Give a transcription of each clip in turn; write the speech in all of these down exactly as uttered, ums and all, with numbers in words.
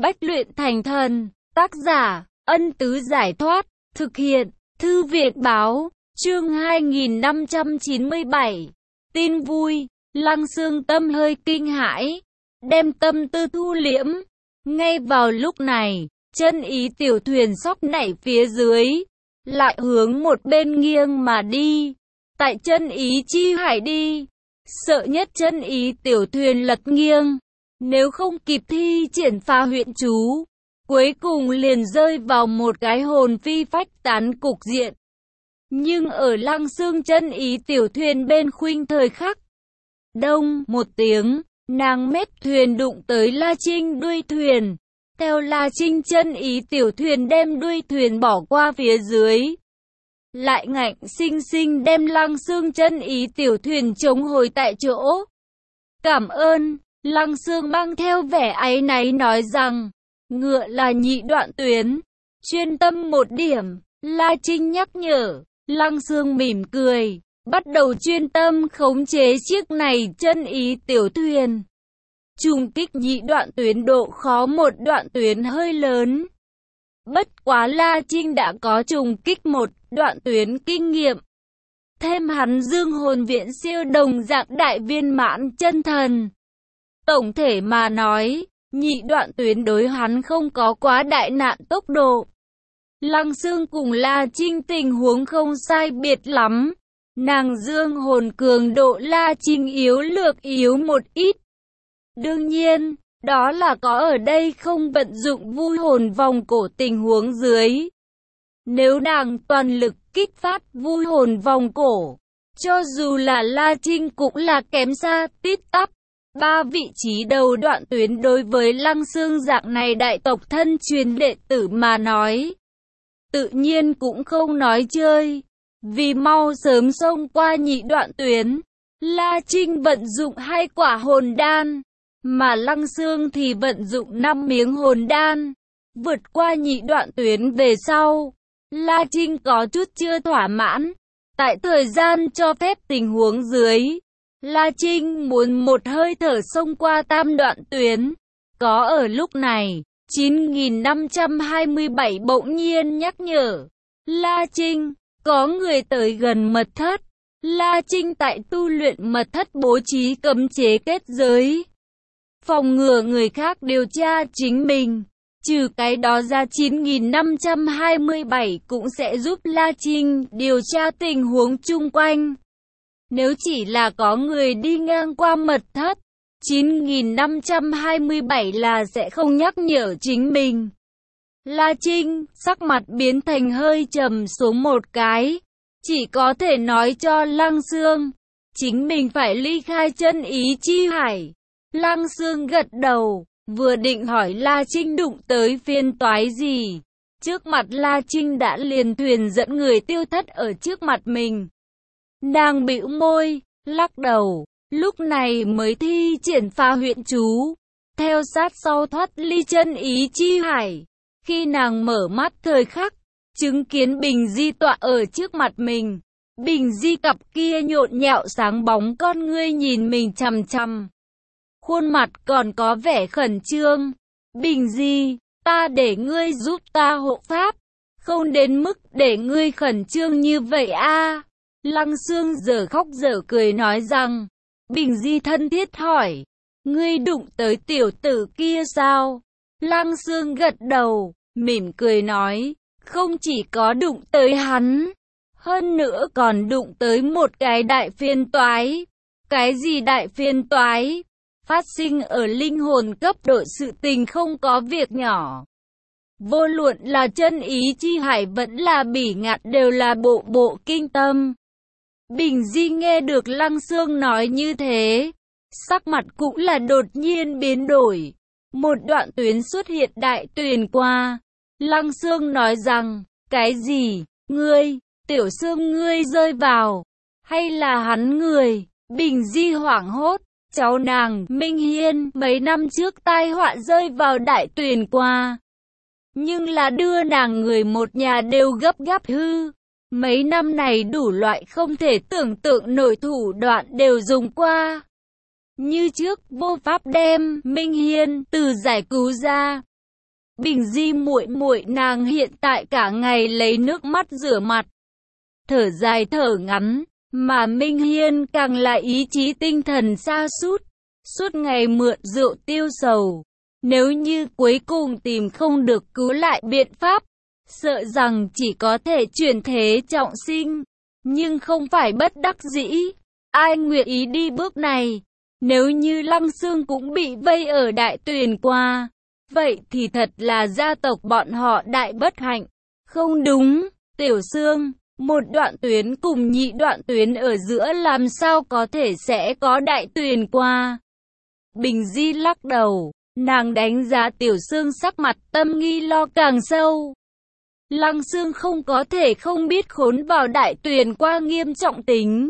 Bách luyện thành thần. Tác giả, Ân Tứ Giải Thoát. Thực hiện, Thư Viện Báo. Chương hai nghìn năm trăm chín mươi bảy. Tin vui. Lăng Xương tâm hơi kinh hãi, đem tâm tư thu liễm. Ngay vào lúc này, chân ý tiểu thuyền sóc nảy phía dưới, lại hướng một bên nghiêng mà đi. Tại chân ý chi hải đi, sợ nhất chân ý tiểu thuyền lật nghiêng, nếu không kịp thi triển phá huyện chú, cuối cùng liền rơi vào một cái hồn phi phách tán cục diện. Nhưng ở Lăng Xương chân ý tiểu thuyền bên khuynh thời khắc, đông một tiếng, nàng mép thuyền đụng tới La Trinh đuôi thuyền. Theo La Trinh chân ý tiểu thuyền đem đuôi thuyền bỏ qua phía dưới, lại ngạnh sinh sinh đem Lăng Xương chân ý tiểu thuyền chống hồi tại chỗ. Cảm ơn, Lăng Xương mang theo vẻ áy náy nói rằng, ngựa là nhị đoạn tuyến, chuyên tâm một điểm. La Trinh nhắc nhở, Lăng Xương mỉm cười, bắt đầu chuyên tâm khống chế chiếc này chân ý tiểu thuyền. Trùng kích nhị đoạn tuyến độ khó một đoạn tuyến hơi lớn. Bất quá La Trinh đã có trùng kích một đoạn tuyến kinh nghiệm. Thêm hắn dương hồn viện siêu đồng dạng đại viên mãn chân thần. Tổng thể mà nói, nhị đoạn tuyến đối hắn không có quá đại nạn tốc độ. Lăng Xương cùng La Trinh tình huống không sai biệt lắm. Nàng dương hồn cường độ La Trinh yếu lược yếu một ít. Đương nhiên, đó là có ở đây không vận dụng vui hồn vòng cổ tình huống dưới. Nếu nàng toàn lực kích phát vui hồn vòng cổ, cho dù là La Trinh cũng là kém xa tít tắp. Ba vị trí đầu đoạn tuyến đối với Lăng Xương dạng này đại tộc thân truyền đệ tử mà nói, tự nhiên cũng không nói chơi. Vì mau sớm xông qua nhị đoạn tuyến, La Trinh vận dụng hai quả hồn đan, mà Lăng Xương thì vận dụng năm miếng hồn đan. Vượt qua nhị đoạn tuyến về sau, La Trinh có chút chưa thỏa mãn. Tại thời gian cho phép tình huống dưới, La Trinh muốn một hơi thở xông qua tam đoạn tuyến. Có ở lúc này, chín nghìn năm trăm hai mươi bảy bỗng nhiên nhắc nhở La Trinh, có người tới gần mật thất. La Trinh tại tu luyện mật thất bố trí cấm chế kết giới, phòng ngừa người khác điều tra chính mình. Trừ cái đó ra, chín nghìn năm trăm hai mươi bảy cũng sẽ giúp La Trinh điều tra tình huống chung quanh. Nếu chỉ là có người đi ngang qua mật thất, chín nghìn năm trăm hai mươi bảy là sẽ không nhắc nhở chính mình. La Trinh, sắc mặt biến thành hơi trầm xuống một cái, chỉ có thể nói cho Lăng Xương, chính mình phải ly khai chân ý chi hải. Lăng Xương gật đầu, vừa định hỏi La Trinh đụng tới phiên toái gì. Trước mặt La Trinh đã liền thuyền dẫn người tiêu thất ở trước mặt mình. Nàng bĩu môi, lắc đầu, lúc này mới thi triển phá huyện chú, theo sát sau thoát ly chân ý chi hải. Khi nàng mở mắt thời khắc, chứng kiến Bình Di tọa ở trước mặt mình. Bình Di cặp kia nhộn nhạo sáng bóng con ngươi nhìn mình chằm chằm, khuôn mặt còn có vẻ khẩn trương. Bình Di, ta để ngươi giúp ta hộ pháp, không đến mức để ngươi khẩn trương như vậy a. À. Lăng Xương giờ khóc giờ cười nói rằng. Bình Di thân thiết hỏi, ngươi đụng tới tiểu tử kia sao? Lăng Xương gật đầu, mỉm cười nói, không chỉ có đụng tới hắn, hơn nữa còn đụng tới một cái đại phiên toái. Cái gì đại phiên toái? Phát sinh ở linh hồn cấp độ sự tình không có việc nhỏ. Vô luận là chân ý chi hải vẫn là bỉ ngạn đều là bộ bộ kinh tâm. Bình Di nghe được Lăng Xương nói như thế, sắc mặt cũng là đột nhiên biến đổi. Một đoạn tuyến xuất hiện đại tuyền qua. Lăng Xương nói rằng, cái gì? Ngươi, tiểu Xương ngươi rơi vào, hay là hắn người? Bình Di hoảng hốt, cháu nàng, Minh Hiên, mấy năm trước tai họa rơi vào đại tuyền qua. Nhưng là đưa nàng người một nhà đều gấp gáp hư. Mấy năm này đủ loại không thể tưởng tượng nổi thủ đoạn đều dùng qua. Như trước vô pháp đem Minh Hiên từ giải cứu ra. Bình Di muội muội, nàng hiện tại cả ngày lấy nước mắt rửa mặt, thở dài thở ngắn, mà Minh Hiên càng là ý chí tinh thần sa sút, suốt ngày mượn rượu tiêu sầu. Nếu như cuối cùng tìm không được cứu lại biện pháp, sợ rằng chỉ có thể chuyển thế trọng sinh, nhưng không phải bất đắc dĩ. Ai nguyện ý đi bước này? Nếu như Lăng Xương cũng bị vây ở Đại Tuyền Qua, vậy thì thật là gia tộc bọn họ đại bất hạnh. Không đúng, Tiểu Xương, một đoạn tuyến cùng nhị đoạn tuyến ở giữa làm sao có thể sẽ có Đại Tuyền Qua? Bình Di lắc đầu, nàng đánh giá Tiểu Xương sắc mặt tâm nghi lo càng sâu. Lăng Xương không có thể không biết khốn vào Đại Tuyền Qua nghiêm trọng tính.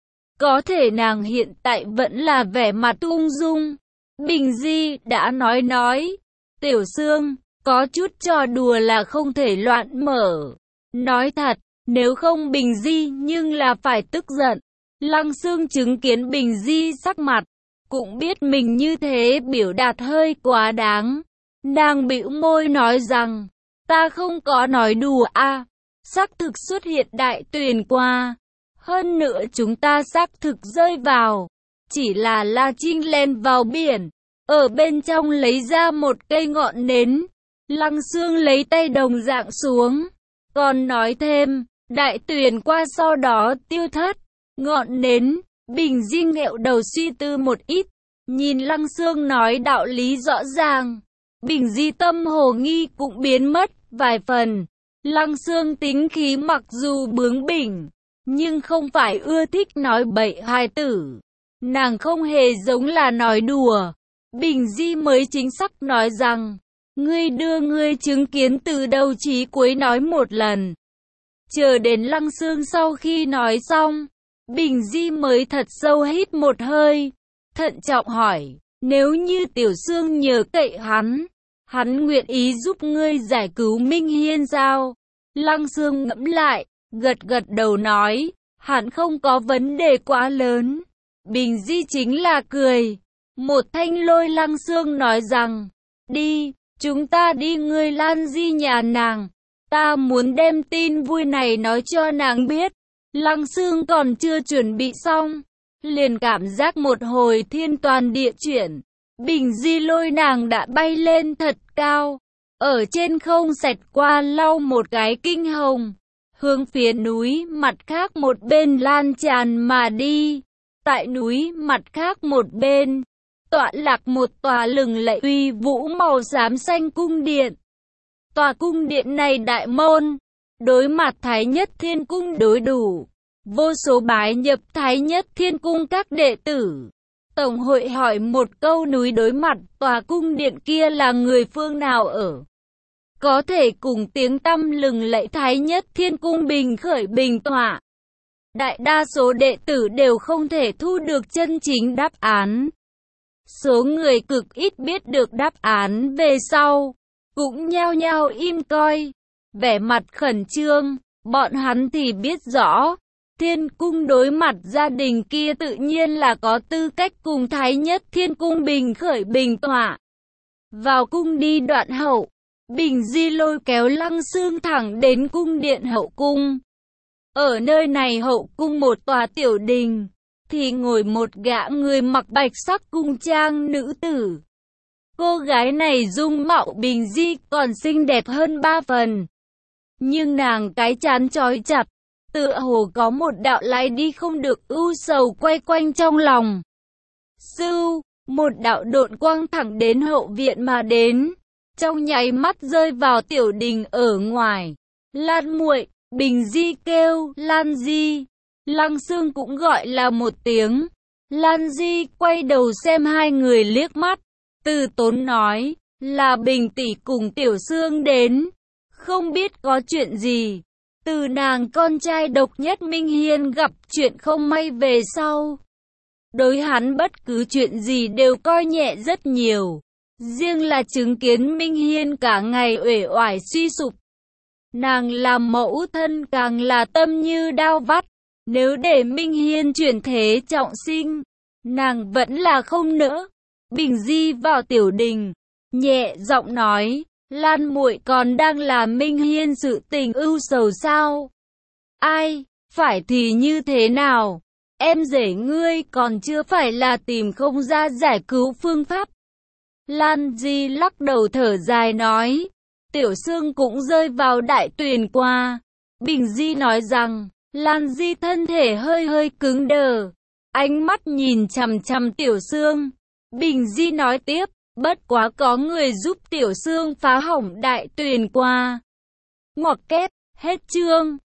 Có thể nàng hiện tại vẫn là vẻ mặt ung dung. Bình Di đã nói nói, Tiểu Xương, có chút trò đùa là không thể loạn mở. Nói thật, nếu không Bình Di nhưng là phải tức giận. Lăng Xương chứng kiến Bình Di sắc mặt, cũng biết mình như thế biểu đạt hơi quá đáng. Nàng bĩu môi nói rằng, ta không có nói đùa a, xác thực xuất hiện Đại Tuyền Qua. Hơn nữa chúng ta xác thực rơi vào, chỉ là La Trinh len vào biển, ở bên trong lấy ra một cây ngọn nến. Lăng Xương lấy tay đồng dạng xuống, còn nói thêm, Đại Tuyền Qua sau đó tiêu thất. Ngọn nến, Bình Di nghẹo đầu suy tư một ít, nhìn Lăng Xương nói đạo lý rõ ràng. Bình Di tâm hồ nghi cũng biến mất vài phần. Lăng Xương tính khí mặc dù bướng bỉnh, nhưng không phải ưa thích nói bậy hài tử. Nàng không hề giống là nói đùa. Bình Di mới chính xác nói rằng, ngươi đưa ngươi chứng kiến từ đầu chí cuối nói một lần. Chờ đến Lăng Xương sau khi nói xong, Bình Di mới thật sâu hít một hơi, thận trọng hỏi, nếu như Tiểu Xương nhờ cậy hắn, hắn nguyện ý giúp ngươi giải cứu Minh Hiên sao? Lăng Xương ngẫm lại, gật gật đầu nói, hắn không có vấn đề quá lớn. Bình Di chính là cười. Một thanh lôi Lăng Xương nói rằng, đi, chúng ta đi ngươi Lan Di nhà nàng. Ta muốn đem tin vui này nói cho nàng biết. Lăng Xương còn chưa chuẩn bị xong, liền cảm giác một hồi thiên toàn địa chuyển. Bình Di lôi nàng đã bay lên thật cao, ở trên không xẹt qua lau một cái kinh hồng, hướng phía núi mặt khác một bên lan tràn mà đi. Tại núi mặt khác một bên, tọa lạc một tòa lừng lẫy uy vũ màu xám xanh cung điện. Tòa cung điện này đại môn, đối mặt Thái Nhất Thiên Cung đối đủ. Vô số bái nhập Thái Nhất Thiên Cung các đệ tử. Tổng hội hỏi một câu, núi đối mặt tòa cung điện kia là người phương nào ở? Có thể cùng tiếng tăm lừng lẫy Thái Nhất Thiên Cung bình khởi bình tọa. Đại đa số đệ tử đều không thể thu được chân chính đáp án. Số người cực ít biết được đáp án về sau, cũng nhao nhao im coi, vẻ mặt khẩn trương. Bọn hắn thì biết rõ, Thiên Cung đối mặt gia đình kia tự nhiên là có tư cách cùng Thái Nhất Thiên Cung bình khởi bình tọa. Vào cung đi đoạn hậu, Bình Di lôi kéo Lăng Xương thẳng đến cung điện hậu cung. Ở nơi này hậu cung một tòa tiểu đình, thì ngồi một gã người mặc bạch sắc cung trang nữ tử. Cô gái này dung mạo Bình Di còn xinh đẹp hơn ba phần. Nhưng nàng cái trán trói chặt, tựa hồ có một đạo lái đi không được ưu sầu quay quanh trong lòng. Sưu, một đạo độn quang thẳng đến hậu viện mà đến, trong nháy mắt rơi vào tiểu đình ở ngoài. Lan muội, Bình Di kêu, Lan Di. Lăng Xương cũng gọi là một tiếng. Lan Di quay đầu xem hai người liếc mắt, từ tốn nói, là Bình tỷ cùng Tiểu Xương đến, không biết có chuyện gì. Từ nàng con trai độc nhất Minh Hiên gặp chuyện không may về sau, đối hắn bất cứ chuyện gì đều coi nhẹ rất nhiều. Riêng là chứng kiến Minh Hiên cả ngày uể oải suy sụp, nàng làm mẫu thân càng là tâm như đao vắt. Nếu để Minh Hiên chuyển thế trọng sinh, nàng vẫn là không nỡ. Bình Di vào tiểu đình, nhẹ giọng nói, Lan muội còn đang là Minh Hiên sự tình ưu sầu sao? Ai, phải thì như thế nào? Em rể ngươi còn chưa phải là tìm không ra giải cứu phương pháp. Lan Di lắc đầu thở dài nói. Tiểu Sương cũng rơi vào đại tuyền qua. Bình Di nói rằng, Lan Di thân thể hơi hơi cứng đờ. Ánh mắt nhìn chằm chằm Tiểu Sương. Bình Di nói tiếp, bất quá có người giúp Tiểu Sương phá hỏng đại tuyền qua. Ngoặc kép, hết chương.